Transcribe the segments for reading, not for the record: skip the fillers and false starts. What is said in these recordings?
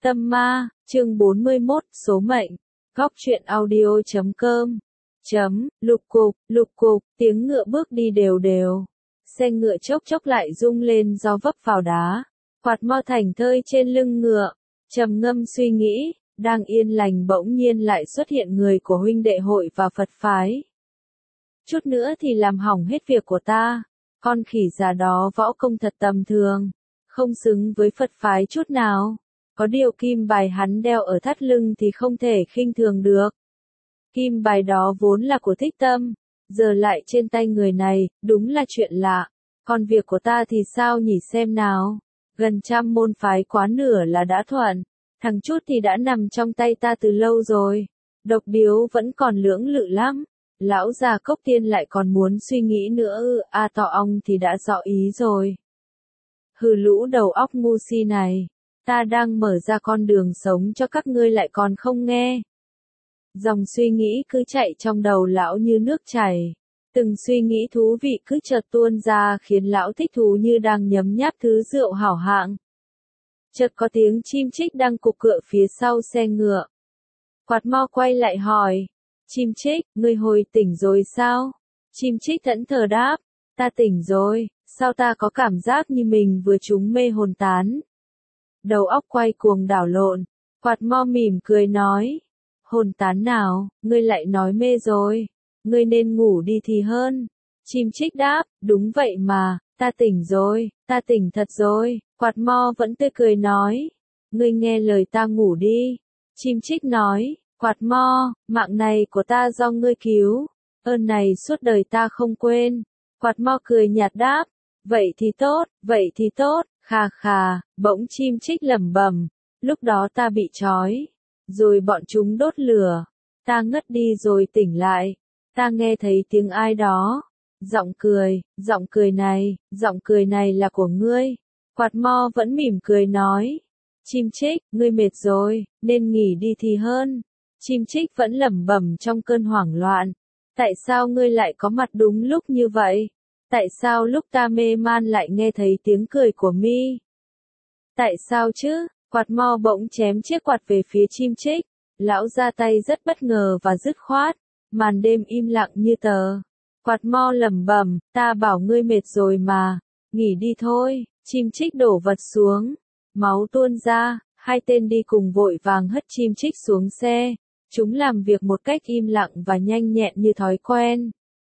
Tâm ma, chương 41, số mệnh. Góc truyện audio.com. Lục cục, tiếng ngựa bước đi đều đều. Xe ngựa chốc chốc lại rung lên do vấp vào đá. Quạt mo thành thơi trên lưng ngựa, trầm ngâm suy nghĩ, đang yên lành bỗng nhiên lại xuất hiện người của huynh đệ hội và Phật phái. Chút nữa thì làm hỏng hết việc của ta, con khỉ già đó võ công thật tầm thường, không xứng với Phật phái chút nào. Có điều kim bài hắn đeo ở thắt lưng thì không thể khinh thường được. Kim bài đó vốn là của Thích Tâm, giờ lại trên tay người này, đúng là chuyện lạ. Còn việc của ta thì sao nhỉ xem nào? Gần trăm môn phái quá nửa là đã thuận, thằng chút thì đã nằm trong tay ta từ lâu rồi. Độc điếu vẫn còn lưỡng lự lắm. Lão già Cốc Tiên lại còn muốn suy nghĩ nữa Tọ Ong thì đã rõ ý rồi. Hừ, lũ đầu óc ngu si này. Ta đang mở ra con đường sống cho các ngươi lại còn không nghe. Dòng suy nghĩ cứ chạy trong đầu lão như nước chảy. Từng suy nghĩ thú vị cứ chợt tuôn ra khiến lão thích thú như đang nhấm nháp thứ rượu hảo hạng. Chợt có tiếng chim chích đang cục cựa phía sau xe ngựa. Quạt mo quay lại hỏi. Chim chích, ngươi hồi tỉnh rồi sao? Chim chích thẫn thờ đáp. Ta tỉnh rồi, sao ta có cảm giác như mình vừa trúng mê hồn tán? Đầu óc quay cuồng đảo lộn, Quạt mo mỉm cười nói. Hồn tán nào, ngươi lại nói mê rồi, ngươi nên ngủ đi thì hơn. Chim chích đáp, đúng vậy mà, ta tỉnh rồi, ta tỉnh thật rồi. Quạt mo vẫn tươi cười nói. Ngươi nghe lời ta ngủ đi. Chim chích nói, Quạt mo, mạng này của ta do ngươi cứu, ơn này suốt đời ta không quên. Quạt mo cười nhạt đáp, vậy thì tốt. Khà khà, bỗng chim chích lẩm bẩm, lúc đó ta bị trói, rồi bọn chúng đốt lửa, ta ngất đi rồi tỉnh lại, ta nghe thấy tiếng ai đó, giọng cười này là của ngươi. Quạt mo vẫn mỉm cười nói, chim chích, ngươi mệt rồi, nên nghỉ đi thì hơn. Chim chích vẫn lẩm bẩm trong cơn hoảng loạn, tại sao ngươi lại có mặt đúng lúc như vậy? Tại sao lúc ta mê man lại nghe thấy tiếng cười của mi? Tại sao chứ? Quạt mo bỗng chém chiếc quạt về phía chim chích. Lão ra tay rất bất ngờ và dứt khoát. Màn đêm im lặng như tờ. Quạt mo lẩm bẩm, ta bảo ngươi mệt rồi mà. Nghỉ đi thôi. Chim chích đổ vật xuống. Máu tuôn ra. Hai tên đi cùng vội vàng hất chim chích xuống xe. Chúng làm việc một cách im lặng và nhanh nhẹn như thói quen.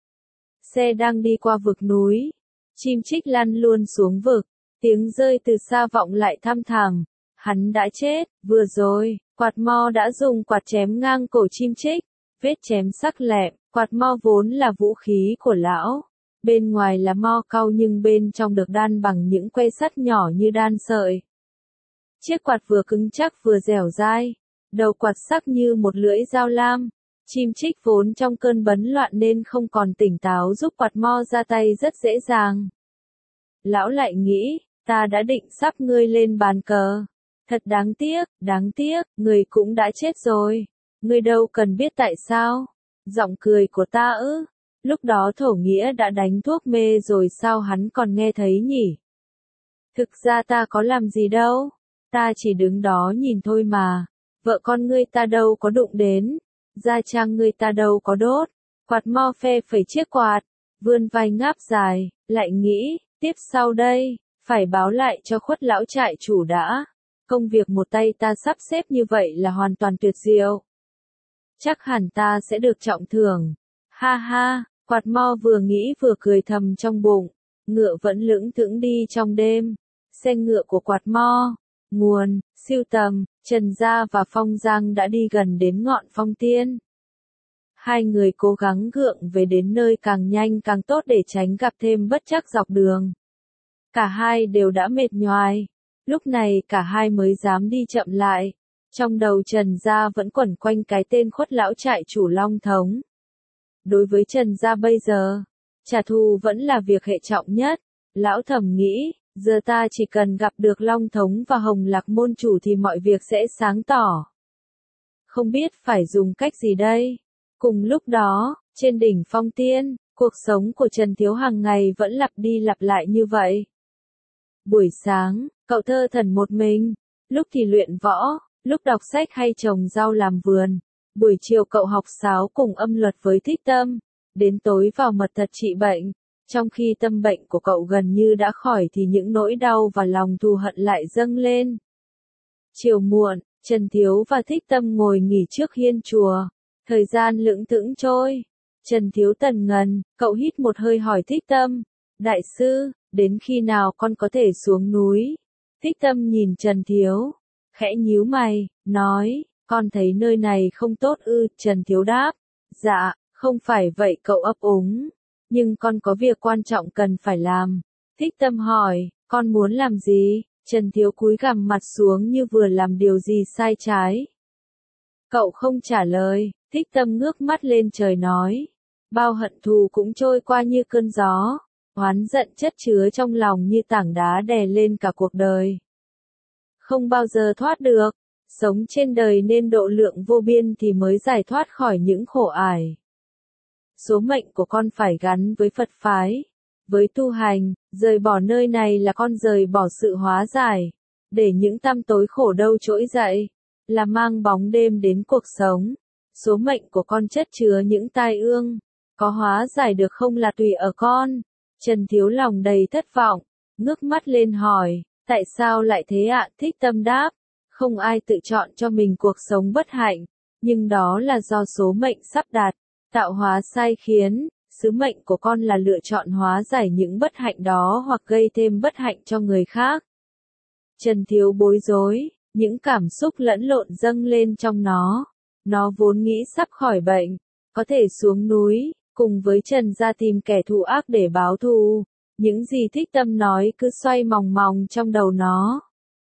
Xe đang đi qua vực núi. Chim chích lăn luôn xuống vực. Tiếng rơi từ xa vọng lại thăm thẳm. Hắn đã chết, vừa rồi, Quạt mo đã dùng quạt chém ngang cổ chim chích. Vết chém sắc lẹm, quạt mo vốn là vũ khí của lão. Bên ngoài là mo cau nhưng bên trong được đan bằng những que sắt nhỏ như đan sợi. Chiếc quạt vừa cứng chắc vừa dẻo dai. Đầu quạt sắc như một lưỡi dao lam. Chim chích vốn trong cơn bấn loạn nên không còn tỉnh táo giúp quạt mo ra tay rất dễ dàng. Lão lại nghĩ, ta đã định sắp ngươi lên bàn cờ. Thật đáng tiếc, ngươi cũng đã chết rồi. Ngươi đâu cần biết tại sao. Giọng cười của ta lúc đó Thổ Nghĩa đã đánh thuốc mê rồi sao hắn còn nghe thấy nhỉ? Thực ra ta có làm gì đâu. Ta chỉ đứng đó nhìn thôi mà. Vợ con ngươi ta đâu có đụng đến. Gia trang ngươi ta đâu có đốt. Quạt mo phe phẩy chiếc quạt, vươn vai ngáp dài, lại nghĩ, tiếp sau đây, phải báo lại cho Khuất lão trại chủ đã. Công việc một tay ta sắp xếp như vậy là hoàn toàn tuyệt diệu. Chắc hẳn ta sẽ được trọng thưởng. Ha ha, Quạt mo vừa nghĩ vừa cười thầm trong bụng. Ngựa vẫn lững thững đi trong đêm. Xe ngựa của Quạt mo, Nguồn, Siêu Tầm, Trần Gia và Phong Giang đã đi gần đến ngọn Phong Tiên. Hai người cố gắng gượng về đến nơi càng nhanh càng tốt để tránh gặp thêm bất trắc dọc đường. Cả hai đều đã mệt nhoài. Lúc này cả hai mới dám đi chậm lại. Trong đầu Trần Gia vẫn quẩn quanh cái tên Khuất lão trại chủ Long Thống. Đối với Trần Gia bây giờ, trả thù vẫn là việc hệ trọng nhất. Lão thầm nghĩ, giờ ta chỉ cần gặp được Long Thống và Hồng Lạc môn chủ thì mọi việc sẽ sáng tỏ. Không biết phải dùng cách gì đây? Cùng lúc đó, trên đỉnh Phong Tiên, cuộc sống của Trần Thiếu hàng ngày vẫn lặp đi lặp lại như vậy. Buổi sáng, cậu thơ thẩn một mình, lúc thì luyện võ, lúc đọc sách hay trồng rau làm vườn. Buổi chiều cậu học sáo cùng âm luật với Thích Tâm, đến tối vào mật thật trị bệnh. Trong khi tâm bệnh của cậu gần như đã khỏi thì những nỗi đau và lòng thù hận lại dâng lên. Chiều muộn, Trần Thiếu và Thích Tâm ngồi nghỉ trước hiên chùa. Thời gian lững thững trôi. Trần Thiếu tần ngần, cậu hít một hơi hỏi Thích Tâm. Đại sư, đến khi nào con có thể xuống núi? Thích Tâm nhìn Trần Thiếu, khẽ nhíu mày, nói, con thấy nơi này không tốt ư? Trần Thiếu đáp, dạ, không phải vậy. Cậu ấp úng, nhưng con có việc quan trọng cần phải làm. Thích Tâm hỏi, con muốn làm gì? Trần Thiếu cúi gằm mặt xuống như vừa làm điều gì sai trái. Cậu không trả lời. Thích Tâm ngước mắt lên trời nói, bao hận thù cũng trôi qua như cơn gió, oán giận chất chứa trong lòng như tảng đá đè lên cả cuộc đời. Không bao giờ thoát được, sống trên đời nên độ lượng vô biên thì mới giải thoát khỏi những khổ ải. Số mệnh của con phải gắn với Phật phái, với tu hành, rời bỏ nơi này là con rời bỏ sự hóa giải, để những tăm tối khổ đâu trỗi dậy, là mang bóng đêm đến cuộc sống. Số mệnh của con chất chứa những tai ương, có hóa giải được không là tùy ở con. Trần Thiếu lòng đầy thất vọng, ngước mắt lên hỏi, tại sao lại thế ạ? Thích Tâm đáp, không ai tự chọn cho mình cuộc sống bất hạnh, nhưng đó là do số mệnh sắp đặt, tạo hóa sai khiến. Sứ mệnh của con là lựa chọn hóa giải những bất hạnh đó hoặc gây thêm bất hạnh cho người khác. Trần Thiếu bối rối, những cảm xúc lẫn lộn dâng lên trong nó. Nó vốn nghĩ sắp khỏi bệnh, có thể xuống núi, cùng với Trần gia tìm kẻ thù ác để báo thù. Những gì Thích Tâm nói cứ xoay mòng mòng trong đầu nó.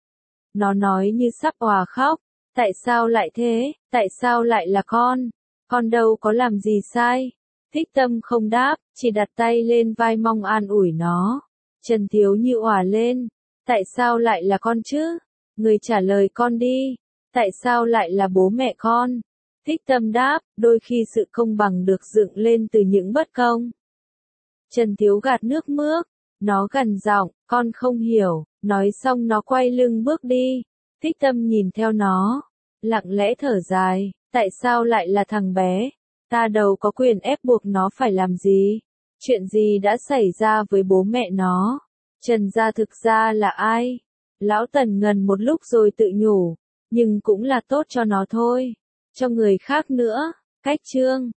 Nó nói như sắp òa khóc, tại sao lại thế, tại sao lại là con đâu có làm gì sai. Thích Tâm không đáp, chỉ đặt tay lên vai mong an ủi nó. Trần Thiếu như òa lên, tại sao lại là con chứ? Người trả lời con đi, tại sao lại là bố mẹ con? Thích Tâm đáp, đôi khi sự công bằng được dựng lên từ những bất công. Trần Thiếu gạt nước mướt, nó gằn giọng, con không hiểu. Nói xong nó quay lưng bước đi. Thích Tâm nhìn theo nó, lặng lẽ thở dài, tại sao lại là thằng bé? Ta đâu có quyền ép buộc nó phải làm gì. Chuyện gì đã xảy ra với bố mẹ nó? Trần gia thực ra là ai? Lão Tần ngần một lúc rồi tự nhủ, nhưng cũng là tốt cho nó thôi, cho người khác nữa. Cách chương